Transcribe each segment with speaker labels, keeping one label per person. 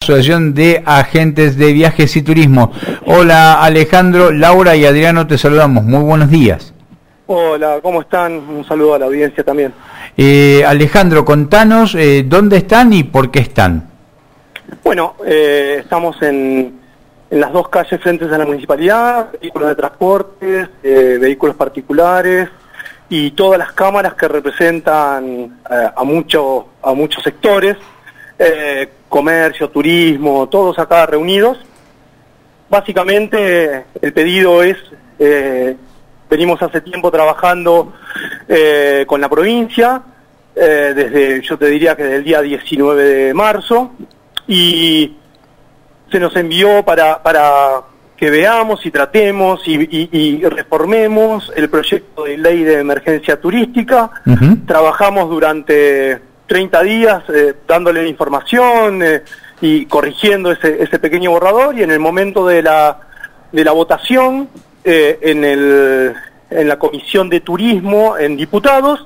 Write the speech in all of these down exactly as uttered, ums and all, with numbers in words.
Speaker 1: Asociación de Agentes de Viajes y Turismo. Hola Alejandro, Laura y Adriano, te saludamos. Muy buenos días.
Speaker 2: Hola, ¿cómo están? Un saludo a la audiencia también.
Speaker 1: Eh, Alejandro, contanos eh, dónde están y por qué están.
Speaker 2: Bueno, eh, estamos en, en las dos calles frentes a la municipalidad, vehículos de transportes, eh, vehículos particulares y todas las cámaras que representan eh, a, mucho, a muchos sectores, eh, comercio, turismo, todos acá reunidos. Básicamente el pedido es... Eh, Venimos hace tiempo trabajando eh, con la provincia, eh, desde, yo te diría que desde el día diecinueve de marzo, y se nos envió para, para que veamos y tratemos y, y, y reformemos el proyecto de ley de emergencia turística. Uh-huh. Trabajamos durante treinta días eh, dándole información eh, y corrigiendo ese, ese pequeño borrador, y en el momento de la, de la votación, Eh, en el en la Comisión de Turismo, en Diputados,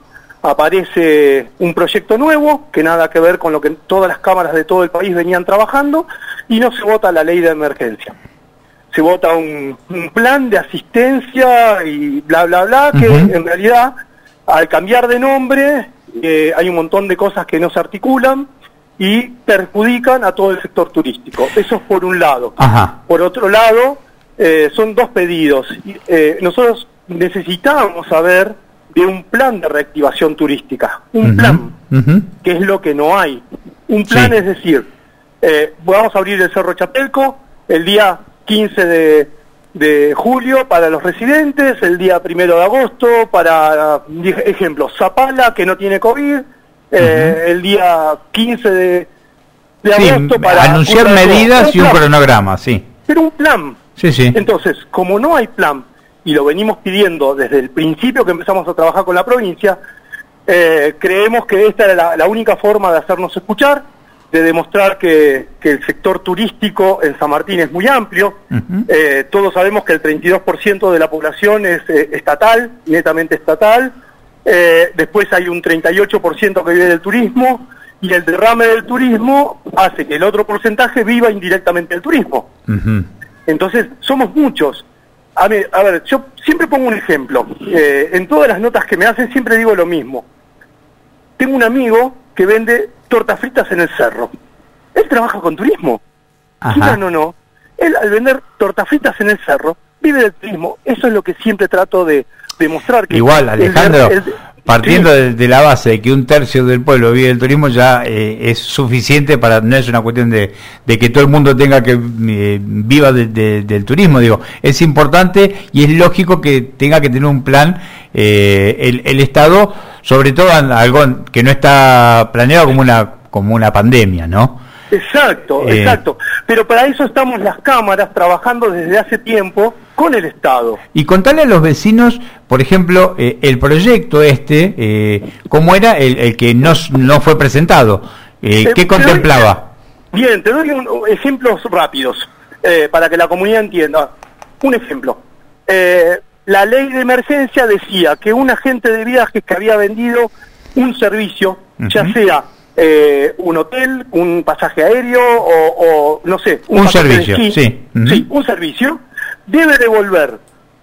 Speaker 2: aparece un proyecto nuevo, que nada que ver con lo que todas las cámaras de todo el país venían trabajando, y no se vota la ley de emergencia. Se vota un, un plan de asistencia y bla, bla, bla, que uh-huh. en realidad, al cambiar de nombre, eh, hay un montón de cosas que no se articulan y perjudican a todo el sector turístico. Eso es por un lado. Ajá. Por otro lado, Eh, son dos pedidos. Eh, nosotros necesitábamos saber de un plan de reactivación turística, un uh-huh, plan, uh-huh. que es lo que no hay. Un plan sí. Es decir, eh, vamos a abrir el Cerro Chapelco el día quince de, de julio para los residentes, el día primero de agosto para, ejemplo, Zapala, que no tiene COVID, eh, uh-huh. el día quince de, de sí, agosto para...
Speaker 1: anunciar medidas y un cronograma, sí.
Speaker 2: Pero un plan. Sí, sí. Entonces, como no hay plan, y lo venimos pidiendo desde el principio que empezamos a trabajar con la provincia, eh, creemos que esta era la, la única forma de hacernos escuchar, de demostrar que, que el sector turístico en San Martín es muy amplio. Uh-huh. Eh, todos sabemos que el treinta y dos por ciento de la población es eh, estatal, netamente estatal. Eh, después hay un treinta y ocho por ciento que vive del turismo, y el derrame del turismo hace que el otro porcentaje viva indirectamente del turismo. Uh-huh. Entonces, somos muchos. A ver, a ver, yo siempre pongo un ejemplo. Eh, en todas las notas que me hacen siempre digo lo mismo. Tengo un amigo que vende tortas fritas en el cerro. Él trabaja con turismo. Quieran o no, él al vender tortas fritas en el cerro vive del turismo. Eso es lo que siempre trato de demostrar. Que
Speaker 1: igual, Alejandro, el, el, partiendo sí. de, de la base de que un tercio del pueblo vive del turismo, ya eh, es suficiente para, no es una cuestión de, de que todo el mundo tenga que eh, viva de, de, del turismo, digo, es importante y es lógico que tenga que tener un plan eh, el, el Estado, sobre todo algo que no está planeado como una como una pandemia, ¿no?
Speaker 2: Exacto, eh, exacto. Pero para eso estamos las cámaras trabajando desde hace tiempo con el Estado.
Speaker 1: Y contarle a los vecinos, por ejemplo, eh, el proyecto este, eh, ¿cómo era el, el que no, no fue presentado? Eh, ¿Qué eh, contemplaba?
Speaker 2: Doy, bien, te doy un, ejemplos rápidos eh, para que la comunidad entienda. Un ejemplo. Eh, la ley de emergencia decía que un agente de viajes que había vendido un servicio, uh-huh. ya sea Eh, un hotel, un pasaje aéreo o, o no sé,
Speaker 1: un, un servicio, sí, sí. Uh-huh.
Speaker 2: sí, un servicio, debe devolver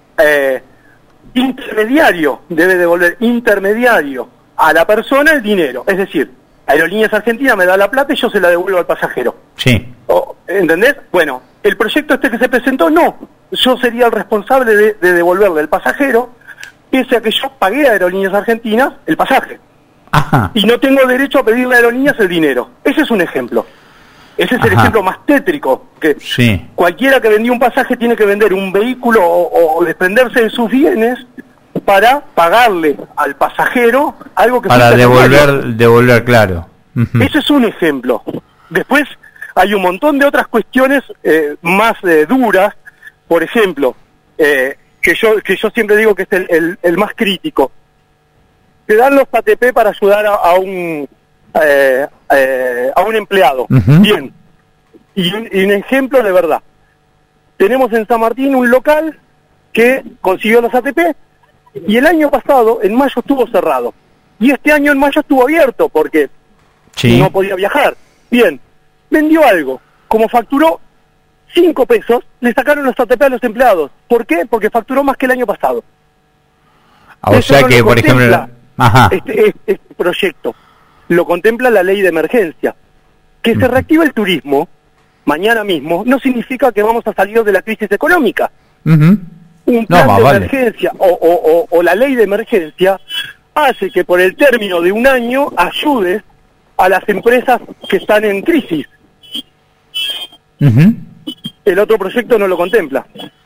Speaker 2: eh, intermediario, debe devolver intermediario a la persona el dinero, es decir, Aerolíneas Argentinas me da la plata y yo se la devuelvo al pasajero.
Speaker 1: Sí.
Speaker 2: O, ¿entendés? Bueno, el proyecto este que se presentó, no, yo sería el responsable de, de devolverle al pasajero, pese a que yo pagué a Aerolíneas Argentinas el pasaje. Ajá. Y no tengo derecho a pedirle a Aerolíneas el dinero. Ese es un ejemplo. Ese es Ajá. el ejemplo más tétrico. Que sí. Cualquiera que vendía un pasaje tiene que vender un vehículo o, o desprenderse de sus bienes para pagarle al pasajero algo que...
Speaker 1: Para devolver, devolver, claro.
Speaker 2: Uh-huh. Ese es un ejemplo. Después hay un montón de otras cuestiones eh, más eh, duras. Por ejemplo, eh, que yo que yo siempre digo que es el, el, el más crítico. Te dan los A T P para ayudar a, a un eh, eh, a un empleado. Uh-huh. Bien. Y un, y un ejemplo de verdad. Tenemos en San Martín un local que consiguió los A T P y el año pasado, en mayo, estuvo cerrado. Y este año en mayo estuvo abierto porque sí. no podía viajar. Bien. Vendió algo. como facturó cinco pesos, le sacaron los A T P a los empleados. ¿Por qué? Porque facturó más que el año pasado.
Speaker 1: O Eso sea no que, por ejemplo... Ajá.
Speaker 2: Este, este, este proyecto lo contempla la ley de emergencia. Que se reactive el turismo mañana mismo no significa que vamos a salir de la crisis económica. Uh-huh. Un plan no, de vale. emergencia o, o, o, o la ley de emergencia hace que por el término de un año ayudes a las empresas que están en crisis. Uh-huh. El otro proyecto no lo contempla.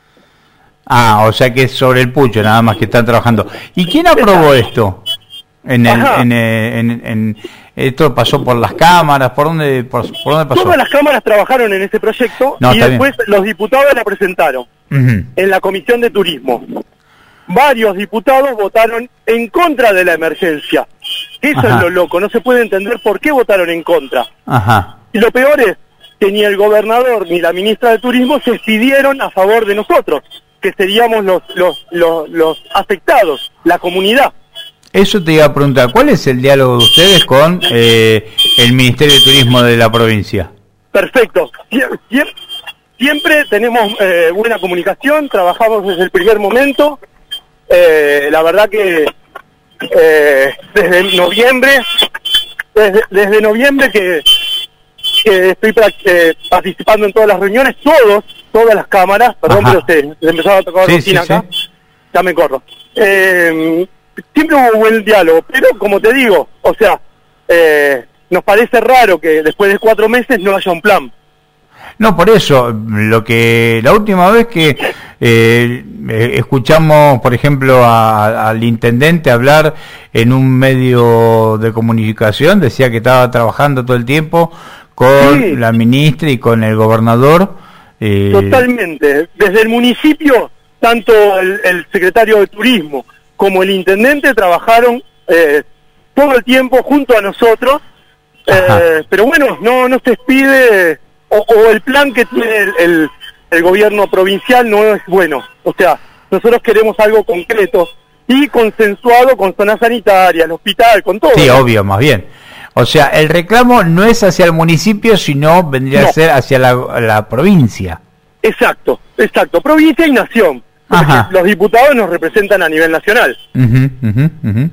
Speaker 1: Ah, o sea que es sobre el pucho nada más que están trabajando. ¿Y quién aprobó esto? En el, en, en, en, en esto pasó por las cámaras, ¿por dónde, por, por dónde pasó?
Speaker 2: Todas las cámaras trabajaron en ese proyecto no, y después bien. Los diputados la presentaron uh-huh. en la Comisión de Turismo. Varios diputados votaron en contra de la emergencia. Eso Ajá. es lo loco, no se puede entender por qué votaron en contra. Ajá. Y lo peor es que ni el gobernador ni la ministra de Turismo se pidieron a favor de nosotros, que seríamos los, los, los, los afectados, la comunidad.
Speaker 1: Eso te iba a preguntar, ¿cuál es el diálogo de ustedes con eh, el Ministerio de Turismo de la provincia?
Speaker 2: Perfecto. Siempre, siempre tenemos eh, buena comunicación, trabajamos desde el primer momento. Eh, la verdad que eh, desde noviembre, desde, desde noviembre que, que estoy eh, participando en todas las reuniones, todos, todas las cámaras, perdón, Ajá. pero se, se empezaba a tocar
Speaker 1: sí,
Speaker 2: rocina
Speaker 1: sí,
Speaker 2: acá,
Speaker 1: sí.
Speaker 2: ya me corro. Eh, Siempre hubo buen diálogo, pero como te digo, o sea, eh, nos parece raro que después de cuatro meses no haya un plan.
Speaker 1: No, por eso, lo que la última vez que eh, escuchamos, por ejemplo, a, al intendente hablar en un medio de comunicación, decía que estaba trabajando todo el tiempo con sí. la ministra y con el gobernador.
Speaker 2: Eh... Totalmente, desde el municipio, tanto el, el secretario de Turismo como el intendente trabajaron eh, todo el tiempo junto a nosotros, eh, pero bueno, no no se expide, o, o el plan que tiene el, el, el gobierno provincial no es bueno. O sea, nosotros queremos algo concreto y consensuado con zona sanitaria, el hospital, con todo.
Speaker 1: Sí, obvio, más bien. O sea, el reclamo no es hacia el municipio, sino vendría no. a ser hacia la, la provincia.
Speaker 2: Exacto, exacto, provincia y nación. Porque los diputados nos representan a nivel nacional.
Speaker 1: Uh-huh, uh-huh, uh-huh.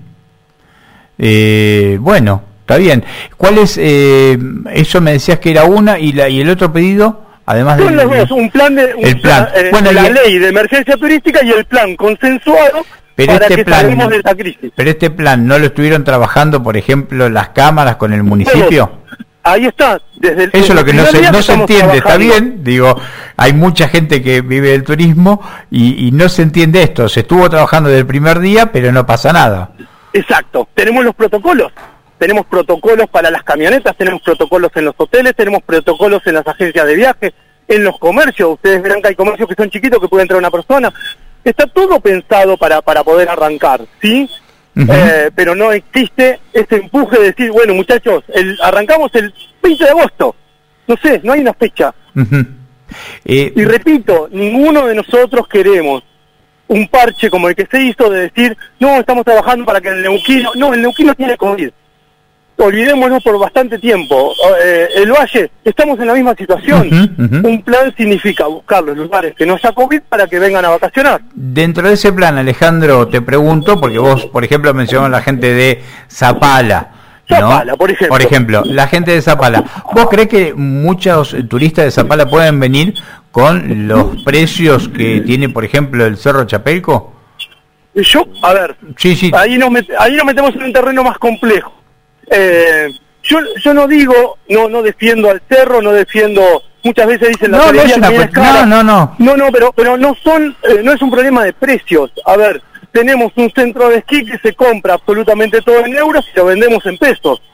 Speaker 1: Eh, bueno, está bien. ¿Cuál es? Eh, eso me decías que era una y la y el otro pedido, además de.
Speaker 2: Son los dos, un plan de un
Speaker 1: el plan.
Speaker 2: plan, eh,
Speaker 1: bueno,
Speaker 2: la
Speaker 1: el...
Speaker 2: ley de emergencia turística y el plan consensuado
Speaker 1: pero
Speaker 2: para
Speaker 1: este
Speaker 2: que
Speaker 1: plan,
Speaker 2: salgamos de esta crisis.
Speaker 1: Pero este plan no lo estuvieron trabajando, por ejemplo, las cámaras con el municipio.
Speaker 2: Todos. Ahí está, desde el
Speaker 1: eso es lo que no se, no se entiende, está bien, digo, hay mucha gente que vive del turismo y, y no se entiende esto, se estuvo trabajando desde el primer día, pero no pasa nada.
Speaker 2: Exacto, tenemos los protocolos, tenemos protocolos para las camionetas, tenemos protocolos en los hoteles, tenemos protocolos en las agencias de viaje, en los comercios, ustedes verán que hay comercios que son chiquitos que puede entrar una persona, está todo pensado para, para poder arrancar, ¿sí? Uh-huh. Eh, pero no existe ese empuje de decir, bueno muchachos, el, arrancamos el veinte de agosto, no sé, no hay una fecha. Uh-huh. eh, y repito, ninguno de nosotros queremos un parche como el que se hizo de decir, no, estamos trabajando para que el neuquino, no, el neuquino tiene COVID, olvidémonos por bastante tiempo. Eh, el Valle, estamos en la misma situación. Uh-huh, uh-huh. Un plan significa buscar los lugares que no haya COVID para que vengan a vacacionar.
Speaker 1: Dentro de ese plan, Alejandro, te pregunto, porque vos, por ejemplo, mencionás la gente de Zapala, ¿no?
Speaker 2: Zapala, por ejemplo.
Speaker 1: Por ejemplo, la gente de Zapala. ¿Vos creés que muchos turistas de Zapala pueden venir con los precios que tiene, por ejemplo, el Cerro Chapelco?
Speaker 2: Yo, a ver,
Speaker 1: sí, sí.
Speaker 2: Ahí, nos met- ahí nos metemos en un terreno más complejo. Eh, yo yo no digo, no no defiendo al cerro, no defiendo, muchas veces dicen la
Speaker 1: no, no, es una
Speaker 2: es
Speaker 1: no, no, no.
Speaker 2: No, no, pero pero no son eh, no es un problema de precios. A ver, tenemos un centro de esquí que se compra absolutamente todo en euros y lo vendemos en pesos.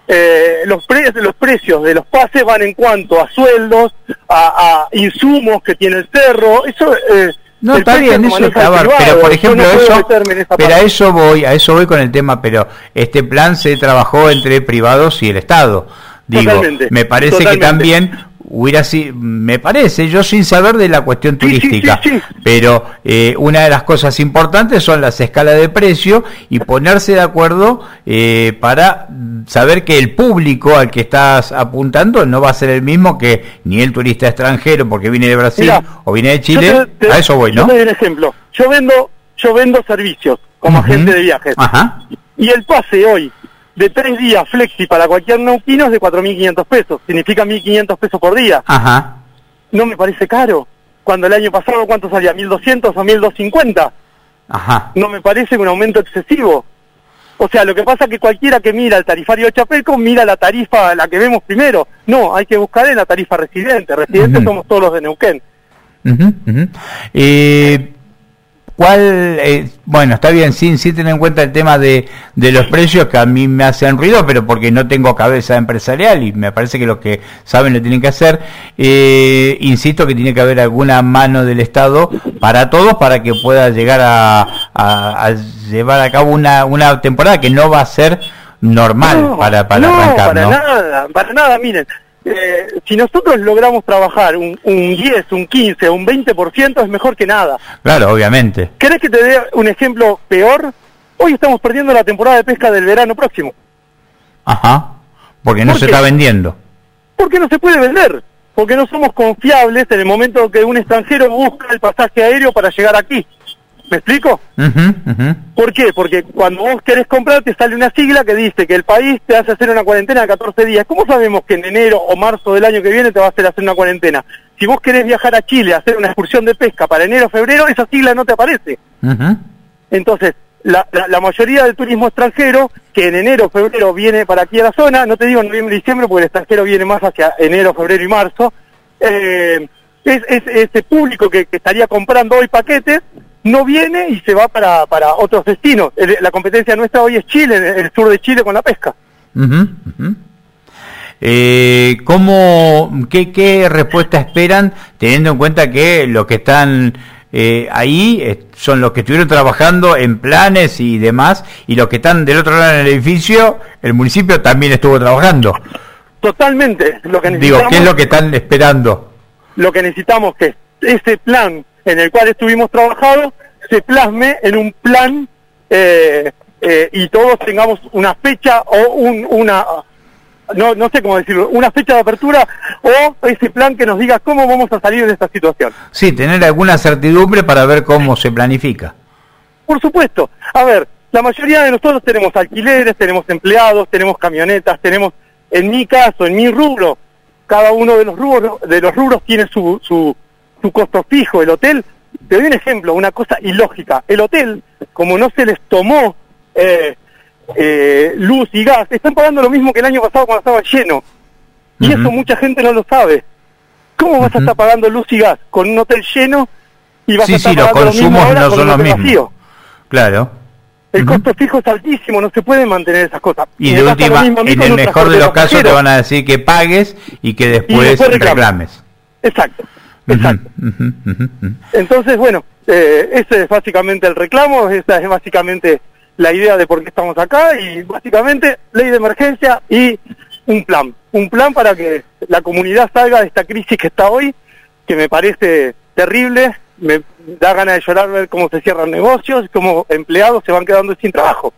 Speaker 2: Eh, los pre- los precios de los pases van en cuanto a sueldos, a, a insumos que tiene el cerro, eso eh,
Speaker 1: no, está bien, eso está bien, pero por ejemplo no eso, pero a eso voy, a eso voy con el tema, pero este plan se trabajó entre privados y el Estado. Digo,
Speaker 2: totalmente,
Speaker 1: me parece
Speaker 2: totalmente.
Speaker 1: que también hubiera sido, me parece, yo sin saber de la cuestión turística, sí, sí, sí, sí. pero eh, una de las cosas importantes son las escalas de precio y ponerse de acuerdo eh, para saber que el público al que estás apuntando no va a ser el mismo que ni el turista extranjero porque viene de Brasil Mirá, o viene de Chile, te, te, a eso voy, ¿no?
Speaker 2: Yo te doy un ejemplo, yo vendo, yo vendo servicios como uh-huh. agente de viajes,
Speaker 1: Ajá.
Speaker 2: y el pase hoy de tres días flexi para cualquier neuquino es de cuatro mil quinientos pesos. Significa mil quinientos pesos por día.
Speaker 1: Ajá.
Speaker 2: No me parece caro. Cuando el año pasado, ¿cuánto salía? ¿mil doscientos o mil doscientos cincuenta?
Speaker 1: Ajá.
Speaker 2: No me parece un aumento excesivo. O sea, lo que pasa es que cualquiera que mira el tarifario de Chapelco mira la tarifa, la que vemos primero. No, hay que buscar en la tarifa residente. Residentes uh-huh. somos todos los de Neuquén.
Speaker 1: Uh-huh, uh-huh. Eh... ¿Cuál, eh, bueno, está bien, sin, sin tener en cuenta el tema de, de los precios que a mí me hacen ruido, pero porque no tengo cabeza empresarial y me parece que los que saben lo tienen que hacer, eh, insisto que tiene que haber alguna mano del Estado para todos para que pueda llegar a, a, a llevar a cabo una, una temporada que no va a ser normal no, para, para
Speaker 2: no,
Speaker 1: arrancar,
Speaker 2: para
Speaker 1: ¿no?
Speaker 2: nada, para nada, miren. Eh, si nosotros logramos trabajar un, un diez, un quince, un veinte por ciento es mejor que nada.
Speaker 1: Claro, obviamente.
Speaker 2: ¿Querés que te dé un ejemplo peor? Hoy estamos perdiendo la temporada de pesca del verano próximo.
Speaker 1: Ajá, porque no ¿Por se qué? está vendiendo.
Speaker 2: Porque no se puede vender, porque no somos confiables en el momento que un extranjero busca el pasaje aéreo para llegar aquí. ¿Me explico?
Speaker 1: Uh-huh, uh-huh.
Speaker 2: ¿Por qué? Porque cuando vos querés comprar te sale una sigla que dice que el país te hace hacer una cuarentena de catorce días. ¿Cómo sabemos que en enero o marzo del año que viene te va a hacer hacer una cuarentena? Si vos querés viajar a Chile a hacer una excursión de pesca para enero o febrero, esa sigla no te aparece.
Speaker 1: Uh-huh.
Speaker 2: Entonces, la, la, la mayoría del turismo extranjero, que en enero o febrero viene para aquí a la zona, no te digo noviembre y diciembre porque el extranjero viene más hacia enero, febrero y marzo, eh, es, es ese público que, que estaría comprando hoy paquetes, no viene y se va para, para otros destinos. El, la competencia nuestra hoy es Chile, el, el sur de Chile con la pesca.
Speaker 1: Uh-huh, uh-huh. Eh, ¿cómo, qué, ¿Qué respuesta esperan teniendo en cuenta que los que están eh, ahí eh, son los que estuvieron trabajando en planes y demás y los que están del otro lado en el edificio, el municipio también estuvo trabajando?
Speaker 2: Totalmente. Lo que
Speaker 1: Digo, ¿qué es lo que están esperando?
Speaker 2: Lo que necesitamos que ese plan en el cual estuvimos trabajando, se plasme en un plan eh, eh, y todos tengamos una fecha o un, una, no, no sé cómo decirlo, una fecha de apertura o ese plan que nos diga cómo vamos a salir de esta situación.
Speaker 1: Sí, tener alguna certidumbre para ver cómo se planifica.
Speaker 2: Por supuesto. A ver, la mayoría de nosotros tenemos alquileres, tenemos empleados, tenemos camionetas, tenemos, en mi caso, en mi rubro, cada uno de los rubros, de los rubros tiene su... su su costo fijo. El hotel, te doy un ejemplo, una cosa ilógica, el hotel, como no se les tomó eh, eh, luz y gas, están pagando lo mismo que el año pasado cuando estaba lleno, y uh-huh. eso mucha gente no lo sabe. ¿Cómo vas uh-huh. a estar pagando luz y gas con un hotel lleno y vas
Speaker 1: sí,
Speaker 2: a estar
Speaker 1: sí,
Speaker 2: pagando
Speaker 1: los consumos
Speaker 2: lo mismo ahora
Speaker 1: no
Speaker 2: con
Speaker 1: son
Speaker 2: un
Speaker 1: los
Speaker 2: hotel
Speaker 1: mismos?
Speaker 2: Vacío?
Speaker 1: Claro.
Speaker 2: El
Speaker 1: uh-huh.
Speaker 2: costo fijo es altísimo, no se pueden mantener esas cosas.
Speaker 1: Y de última, en el mejor de los casos te van a decir que pagues y que después, y después reclames.
Speaker 2: Exacto. Exacto. Uh-huh, uh-huh, uh-huh. Entonces, bueno, eh, ese es básicamente el reclamo, esa es básicamente la idea de por qué estamos acá y básicamente ley de emergencia y un plan. Un plan para que la comunidad salga de esta crisis que está hoy, que me parece terrible, me da ganas de llorar ver cómo se cierran negocios, cómo empleados se van quedando sin trabajo.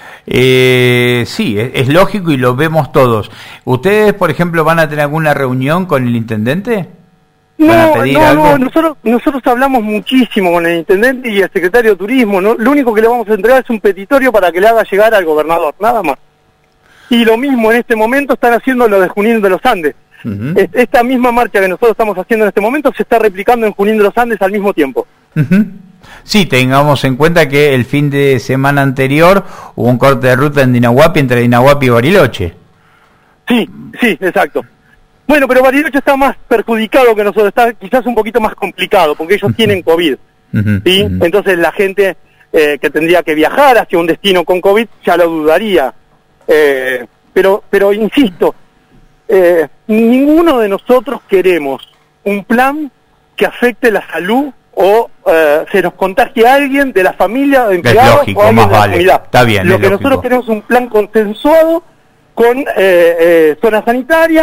Speaker 1: Eh, sí, es, es lógico y lo vemos todos. ¿Ustedes, por ejemplo, van a tener alguna reunión con el intendente?
Speaker 2: No, no, no, nosotros, nosotros hablamos muchísimo con el intendente y el secretario de turismo, ¿no? Lo único que le vamos a entregar es un petitorio para que le haga llegar al gobernador, nada más. Y lo mismo en este momento están haciendo lo de Junín de los Andes. Uh-huh. Esta misma marcha que nosotros estamos haciendo en este momento se está replicando en Junín de los Andes al mismo tiempo.
Speaker 1: Uh-huh. Sí, tengamos en cuenta que el fin de semana anterior hubo un corte de ruta en Dinahuapi, entre Dinahuapi y Bariloche.
Speaker 2: Sí, sí, exacto. Bueno, pero Bariloche está más perjudicado que nosotros, está quizás un poquito más complicado, porque ellos uh-huh. tienen COVID, uh-huh. ¿sí? Uh-huh. Entonces la gente eh, que tendría que viajar hacia un destino con COVID ya lo dudaría. Eh, pero, pero insisto, eh, ninguno de nosotros queremos un plan que afecte la salud o eh, se nos contagie a alguien de la familia, de empleados,
Speaker 1: lógico,
Speaker 2: o alguien
Speaker 1: más
Speaker 2: de la
Speaker 1: vale.
Speaker 2: comunidad.
Speaker 1: Está bien,
Speaker 2: Lo que
Speaker 1: lógico.
Speaker 2: nosotros queremos es un plan consensuado con eh, eh, zona sanitaria,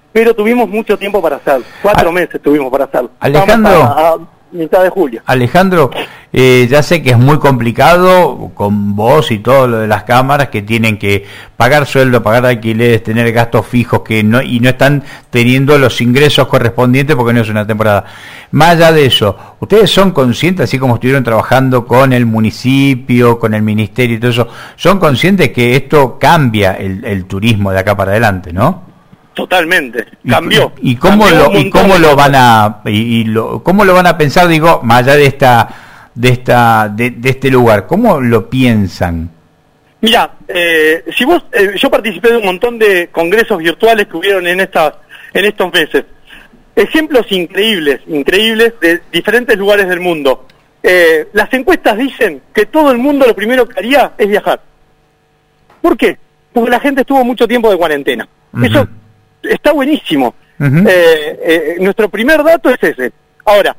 Speaker 2: pero tuvimos mucho tiempo para hacerlo. Cuatro ah, meses tuvimos para hacerlo.
Speaker 1: Alejandro,
Speaker 2: a, a mitad de julio.
Speaker 1: Alejandro, eh, ya sé que es muy complicado con vos y todo lo de las cámaras que tienen que pagar sueldo, pagar alquileres, tener gastos fijos que no y no están teniendo los ingresos correspondientes porque no es una temporada. Más allá de eso, ¿ustedes son conscientes, así como estuvieron trabajando con el municipio, con el ministerio y todo eso, son conscientes que esto cambia el, el turismo de acá para adelante, no?
Speaker 2: Totalmente, cambió.
Speaker 1: ¿Y, y cómo
Speaker 2: cambió
Speaker 1: lo y cómo lo van a y, y lo, cómo lo van a pensar, digo, más allá de esta de esta de, de este lugar, cómo lo piensan?
Speaker 2: Mira, eh, si vos eh, yo participé de un montón de congresos virtuales que hubieron en estas en estos meses. Ejemplos increíbles, increíbles de diferentes lugares del mundo. Eh, las encuestas dicen que todo el mundo lo primero que haría es viajar. ¿Por qué? Porque la gente estuvo mucho tiempo de cuarentena. Uh-huh. Eso está buenísimo. Uh-huh. eh, eh, nuestro primer dato es ese. Ahora,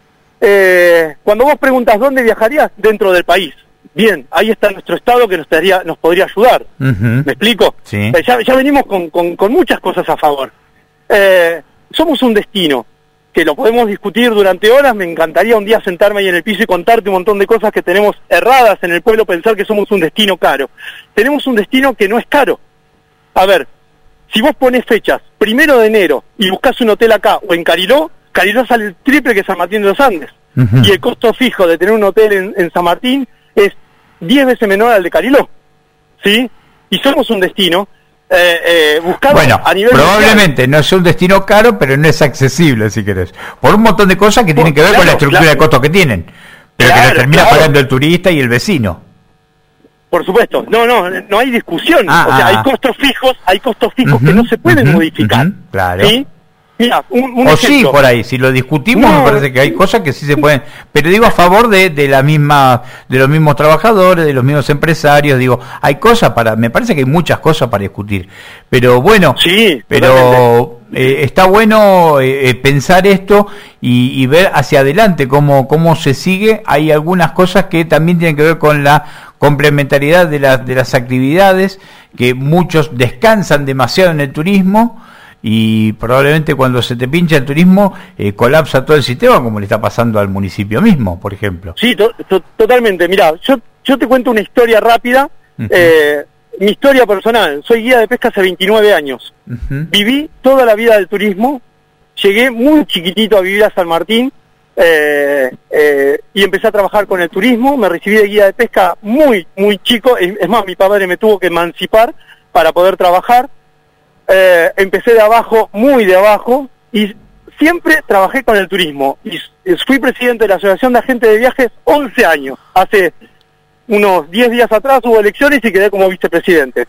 Speaker 2: eh, cuando vos preguntas dónde viajarías, dentro del país. Bien, ahí está nuestro estado que nos, daría, nos podría ayudar. Uh-huh. ¿Me explico?
Speaker 1: Sí.
Speaker 2: Eh, ya, ya venimos con, con, con muchas cosas a favor. Eh, somos un destino que lo podemos discutir durante horas. Me encantaría un día sentarme ahí en el piso y contarte un montón de cosas que tenemos erradas en el pueblo, pensar que somos un destino caro. Tenemos un destino que no es caro. A ver, si vos pones fechas, primero de enero, y buscás un hotel acá o en Cariló, Cariló sale el triple que San Martín de los Andes. Uh-huh. Y el costo fijo de tener un hotel en, en San Martín es diez veces menor al de Cariló. ¿Sí? Y somos un destino eh, eh, buscado
Speaker 1: bueno,
Speaker 2: a nivel
Speaker 1: probablemente
Speaker 2: mundial.
Speaker 1: No es un destino caro, pero no es accesible, si querés. Por un montón de cosas que tienen
Speaker 2: Bueno,
Speaker 1: que ver
Speaker 2: claro,
Speaker 1: con la estructura
Speaker 2: claro.
Speaker 1: de costos que tienen. Pero
Speaker 2: claro,
Speaker 1: que lo termina
Speaker 2: claro.
Speaker 1: pagando el turista y el vecino.
Speaker 2: Por supuesto, no, no, no hay discusión.
Speaker 1: Ah,
Speaker 2: o sea,
Speaker 1: ah,
Speaker 2: hay costos fijos, hay costos fijos
Speaker 1: uh-huh,
Speaker 2: que no se pueden
Speaker 1: uh-huh,
Speaker 2: modificar.
Speaker 1: Uh-huh, claro.
Speaker 2: ¿Sí? Mira, un, un
Speaker 1: o
Speaker 2: ejemplo.
Speaker 1: sí, por ahí, si lo discutimos
Speaker 2: no,
Speaker 1: me parece que hay cosas que sí se pueden, pero digo a favor de, de la misma, de los mismos trabajadores, de los mismos empresarios, digo, hay cosas para, me parece que hay muchas cosas para discutir, pero bueno,
Speaker 2: sí,
Speaker 1: pero eh, está bueno eh, pensar esto y, y ver hacia adelante cómo, cómo se sigue. Hay algunas cosas que también tienen que ver con la complementariedad de, la, de las actividades, que muchos descansan demasiado en el turismo, y probablemente cuando se te pincha el turismo eh, colapsa todo el sistema, como le está pasando al municipio mismo, por ejemplo.
Speaker 2: Sí, to- to- totalmente. Mirá, yo, yo te cuento una historia rápida, uh-huh. eh, mi historia personal. Soy guía de pesca hace veintinueve años. Uh-huh. Viví toda la vida del turismo, llegué muy chiquitito a vivir a San Martín, eh, eh, y empecé a trabajar con el turismo. Me recibí de guía de pesca muy, muy chico. Es, es más, mi padre me tuvo que emancipar para poder trabajar. Eh, empecé de abajo, muy de abajo, y siempre trabajé con el turismo. Y fui presidente de la Asociación de Agentes de Viajes once años. Hace unos diez días atrás hubo elecciones y quedé como vicepresidente.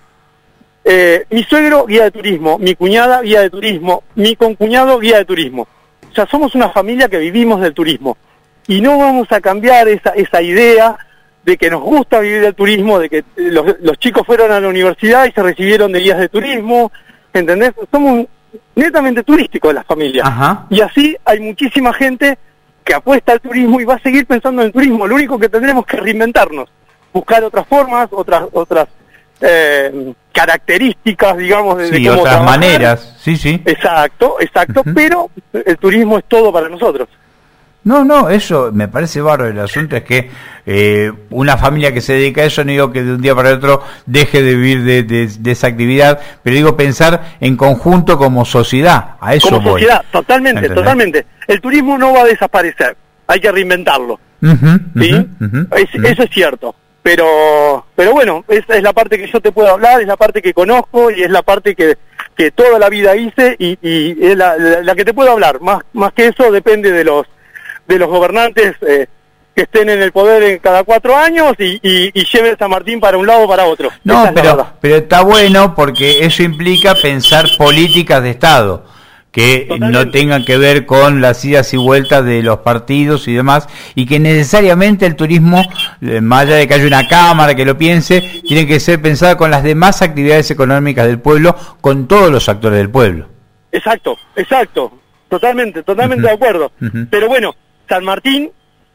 Speaker 2: Eh, mi suegro, guía de turismo. Mi cuñada, guía de turismo. Mi concuñado, guía de turismo. O sea, somos una familia que vivimos del turismo. Y no vamos a cambiar esa, esa idea de que nos gusta vivir del turismo, de que los, los chicos fueron a la universidad y se recibieron de guías de turismo. ¿Entendés? Somos netamente turísticos de la familia. Ajá. Y así hay muchísima gente que apuesta al turismo y va a seguir pensando en el turismo. Lo único que tendremos que reinventarnos, buscar otras formas, otras otras eh, características, digamos, de,
Speaker 1: sí,
Speaker 2: de cómo
Speaker 1: otras
Speaker 2: trabajar.
Speaker 1: maneras. Sí, sí.
Speaker 2: Exacto, exacto, uh-huh. Pero el turismo es todo para nosotros.
Speaker 1: No, no, eso me parece bárbaro. El asunto es que eh, una familia que se dedica a eso, no digo que de un día para el otro deje de vivir de, de, de esa actividad, pero digo pensar en conjunto como sociedad. A eso
Speaker 2: como
Speaker 1: voy.
Speaker 2: sociedad, totalmente, ¿entendés? Totalmente. El turismo no va a desaparecer, hay que reinventarlo. Uh-huh, ¿sí? Uh-huh, uh-huh, es, uh-huh. Eso es cierto. Pero, pero bueno, esa es la parte que yo te puedo hablar, es la parte que conozco y es la parte que, que toda la vida hice y, y es la, la, la que te puedo hablar. Más, más que eso depende de los de los gobernantes eh, que estén en el poder en cada cuatro años y, y, y lleven San Martín para un lado o para otro.
Speaker 1: No, pero, pero está bueno porque eso implica pensar políticas de Estado que Totalmente. No tengan que ver con las idas y vueltas de los partidos y demás, y que necesariamente el turismo, eh, más allá de que haya una cámara que lo piense, tiene que ser pensada con las demás actividades económicas del pueblo, con todos los actores del pueblo.
Speaker 2: Exacto, exacto, totalmente, totalmente uh-huh. de acuerdo. Uh-huh. Pero bueno, San Martín,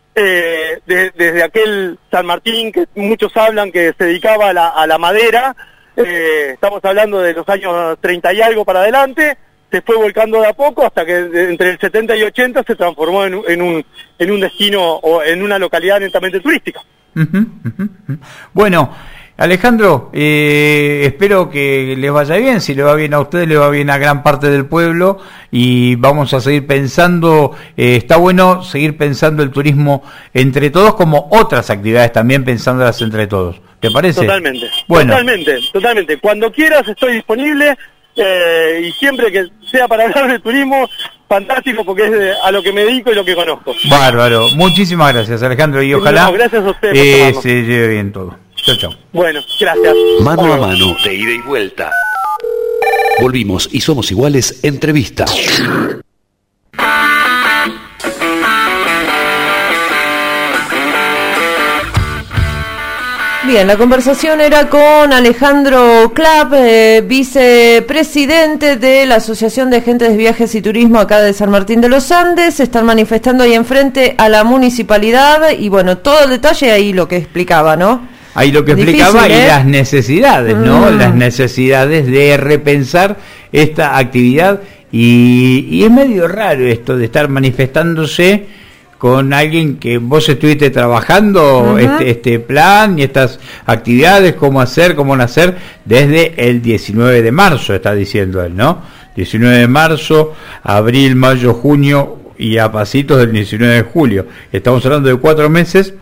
Speaker 2: eh, de, desde aquel San Martín que muchos hablan que se dedicaba a la, a la madera, eh, estamos hablando de los años treinta y algo para adelante, se fue volcando de a poco hasta que de, entre el setenta y ochenta se transformó en, en un en un destino o en una localidad netamente turística.
Speaker 1: Uh-huh, uh-huh, uh-huh. Bueno, Alejandro, eh, espero que les vaya bien. Si le va bien a ustedes, le va bien a gran parte del pueblo, y vamos a seguir pensando, eh, está bueno seguir pensando el turismo entre todos, como otras actividades también pensándolas entre todos. ¿Te parece?
Speaker 2: Totalmente,
Speaker 1: bueno.
Speaker 2: totalmente, totalmente. Cuando quieras estoy disponible, eh, y siempre que sea para hablar de turismo, fantástico, porque es de, a lo que me dedico y lo que conozco.
Speaker 1: Bárbaro, muchísimas gracias, Alejandro, y ojalá
Speaker 2: no, gracias a usted
Speaker 1: eh, se lleve bien todo. Chao, chao.
Speaker 2: Bueno, gracias.
Speaker 3: Mano a mano, de ida y vuelta. Volvimos y somos iguales, entrevista.
Speaker 4: Bien, la conversación era con Alejandro Clapp, eh, vicepresidente de la Asociación de Agentes de Viajes y Turismo acá de San Martín de los Andes. Se están manifestando ahí enfrente a la municipalidad y bueno, todo el detalle ahí lo que explicaba, ¿no?
Speaker 1: Ahí lo que explicaba. Difícil, ¿eh? Y las necesidades, ¿no?
Speaker 4: Mm.
Speaker 1: Las necesidades de repensar esta actividad, y, y es medio raro esto de estar manifestándose con alguien que vos estuviste trabajando, uh-huh. este, este plan y estas actividades, cómo hacer, cómo nacer, desde el diecinueve de marzo, está diciendo él, ¿no? diecinueve de marzo, abril, mayo, junio, y a pasitos del diecinueve de julio. Estamos hablando de cuatro meses,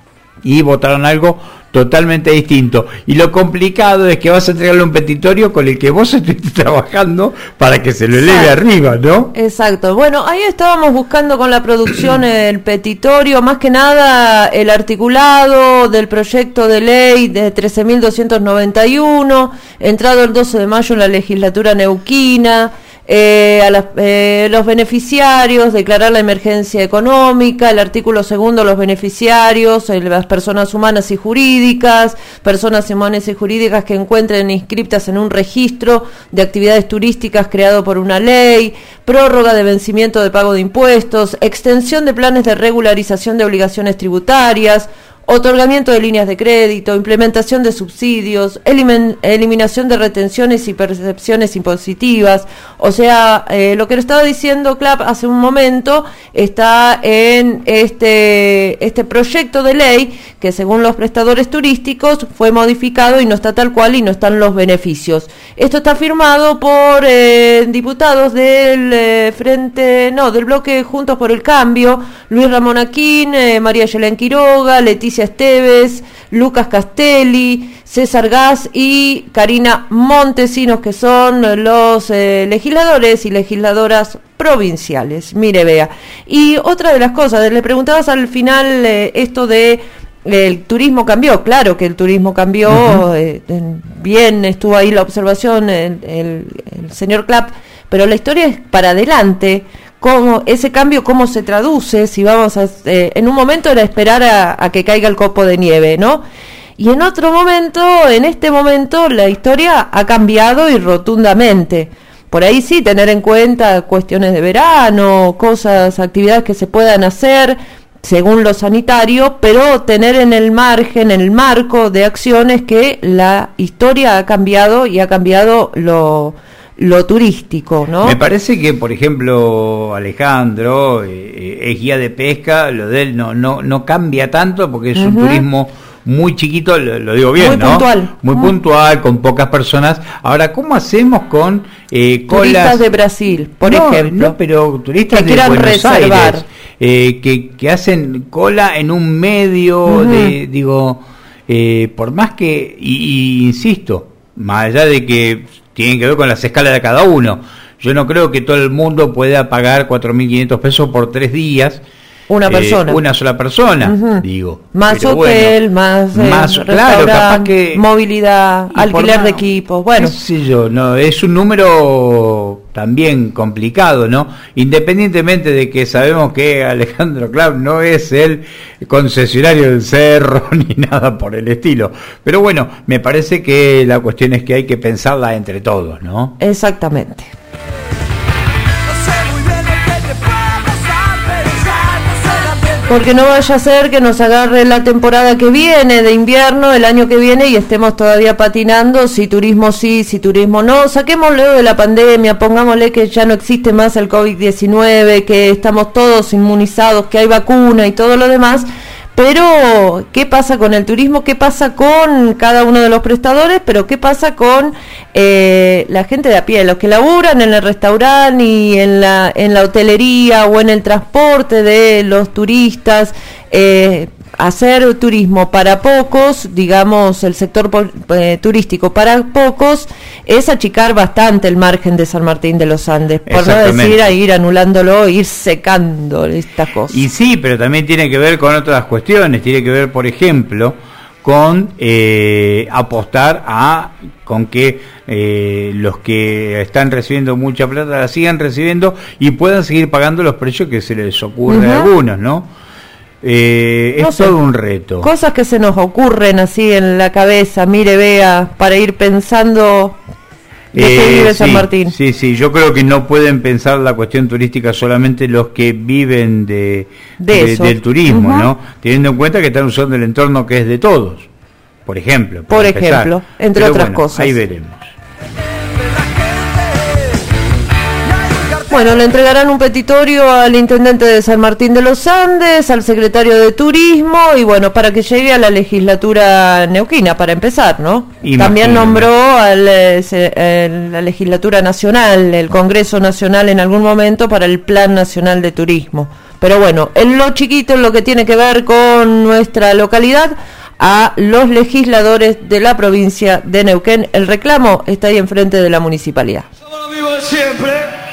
Speaker 1: y votaron algo totalmente distinto. Y lo complicado es que vas a entregarle un petitorio con el que vos estuviste trabajando para que se lo eleve Exacto. arriba, ¿no?
Speaker 4: Exacto. Bueno, ahí estábamos buscando con la producción el petitorio, más que nada el articulado del proyecto de ley de trece mil doscientos noventa y uno, entrado el doce de mayo en la legislatura neuquina. Eh, a las, eh, los beneficiarios, declarar la emergencia económica, el artículo segundo, los beneficiarios, eh, las personas humanas y jurídicas, personas humanas y jurídicas que encuentren inscriptas en un registro de actividades turísticas creado por una ley, prórroga de vencimiento de pago de impuestos, extensión de planes de regularización de obligaciones tributarias, otorgamiento de líneas de crédito, implementación de subsidios, elimin- eliminación de retenciones y percepciones impositivas. O sea, eh, lo que le estaba diciendo Clapp hace un momento está en este este proyecto de ley que, según los prestadores turísticos, fue modificado y no está tal cual y no están los beneficios. Esto está firmado por eh, diputados del eh, frente, no, del bloque Juntos por el Cambio, Luis Ramón Aquín, eh, María Yelén Quiroga, Leticia Esteves, Lucas Castelli, César Gas y Karina Montesinos, que son los eh, legisladores y legisladoras provinciales. Mire, vea. Y otra de las cosas, le preguntabas al final eh, esto de el turismo cambió. Claro que el turismo cambió, uh-huh. eh, bien estuvo ahí la observación el, el, el señor Clapp, pero la historia es para adelante. Cómo ese cambio, cómo se traduce, si vamos a eh, en un momento era esperar a, a que caiga el copo de nieve, ¿no? Y en otro momento, en este momento, la historia ha cambiado y rotundamente. Por ahí sí, tener en cuenta cuestiones de verano, cosas, actividades que se puedan hacer según lo sanitario, pero tener en el margen, en el marco de acciones que la historia ha cambiado y ha cambiado lo lo turístico, ¿no?
Speaker 1: Me parece que, por ejemplo, Alejandro eh, es guía de pesca, lo de él no no no cambia tanto porque es uh-huh. un turismo muy chiquito, lo, lo digo bien,
Speaker 4: muy
Speaker 1: ¿no?
Speaker 4: Puntual.
Speaker 1: Muy uh-huh. puntual, con pocas personas. Ahora, ¿cómo hacemos con eh, colas?
Speaker 4: Turistas de Brasil, por
Speaker 1: no,
Speaker 4: ejemplo.
Speaker 1: No, pero turistas
Speaker 4: que
Speaker 1: de Buenos
Speaker 4: reservar.
Speaker 1: Aires, eh, que, que hacen cola en un medio uh-huh. de, digo, eh, por más que, y, y insisto, más allá de que tienen que ver con las escalas de cada uno. Yo no creo que todo el mundo pueda pagar cuatro mil quinientos pesos por tres días.
Speaker 4: Una persona.
Speaker 1: Eh, una sola persona, uh-huh. digo.
Speaker 4: Más hotel, bueno, más, eh,
Speaker 1: más claro, capaz que
Speaker 4: movilidad, alquiler de equipos. Bueno,
Speaker 1: qué sé yo, no, es un número también complicado, ¿no? Independientemente de que sabemos que Alejandro Clapp no es el concesionario del cerro ni nada por el estilo. Pero bueno, me parece que la cuestión es que hay que pensarla entre todos, ¿no?
Speaker 4: Exactamente. Porque no vaya a ser que nos agarre la temporada que viene, de invierno, el año que viene, y estemos todavía patinando, si turismo sí, si turismo no. Saquémoslo de la pandemia, pongámosle que ya no existe más el COVID diecinueve, que estamos todos inmunizados, que hay vacuna y todo lo demás. Pero, ¿qué pasa con el turismo? ¿Qué pasa con cada uno de los prestadores? Pero, ¿qué pasa con eh, la gente de a pie? Los que laburan en el restaurante y en la, en la hotelería o en el transporte de los turistas. Eh, hacer turismo para pocos, digamos, el sector eh, turístico para pocos, es achicar bastante el margen de San Martín de los Andes, por no decir a ir anulándolo, ir secando estas cosas.
Speaker 1: Y sí, pero también tiene que ver con otras cuestiones, tiene que ver, por ejemplo, con eh, apostar a con que eh, los que están recibiendo mucha plata la sigan recibiendo y puedan seguir pagando los precios que se les ocurre uh-huh. a algunos, ¿no? Eh,
Speaker 4: no
Speaker 1: es
Speaker 4: sé,
Speaker 1: todo un reto.
Speaker 4: Cosas que se nos ocurren así en la cabeza, mire, vea, para ir pensando de eh, qué vive
Speaker 1: sí,
Speaker 4: San Martín.
Speaker 1: Sí, sí, yo creo que no pueden pensar la cuestión turística solamente los que viven de,
Speaker 4: de
Speaker 1: de del turismo, uh-huh. ¿no? Teniendo en cuenta que están usando el entorno que es de todos, por ejemplo.
Speaker 4: Por ejemplo, entre
Speaker 1: Pero
Speaker 4: otras
Speaker 1: bueno,
Speaker 4: cosas.
Speaker 1: Ahí veremos.
Speaker 4: Bueno, le entregarán un petitorio al intendente de San Martín de los Andes, al secretario de Turismo, y bueno, para que llegue a la legislatura neuquina, para empezar, ¿no? Imagínate. También nombró a la legislatura nacional, el Congreso Nacional en algún momento, para el Plan Nacional de Turismo. Pero bueno, en lo chiquito, en lo que tiene que ver con nuestra localidad, a los legisladores de la provincia de Neuquén, el reclamo está ahí enfrente de la municipalidad.
Speaker 5: Somos los mismos de siempre.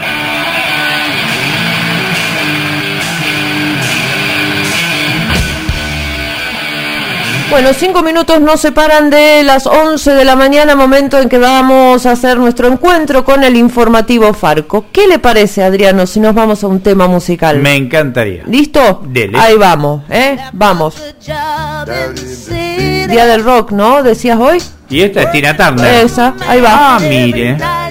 Speaker 4: Bueno, cinco minutos nos separan de las once de la mañana, momento en que vamos a hacer nuestro encuentro con el informativo Farco. ¿Qué le parece, Adriano, si nos vamos a un tema musical?
Speaker 1: Me encantaría.
Speaker 4: ¿Listo?
Speaker 1: Dele.
Speaker 4: Ahí vamos, ¿eh? Vamos. Día del rock, ¿no? ¿Decías hoy?
Speaker 1: Y esta es Tina Turner.
Speaker 4: Esa, ahí va.
Speaker 1: Ah, mire.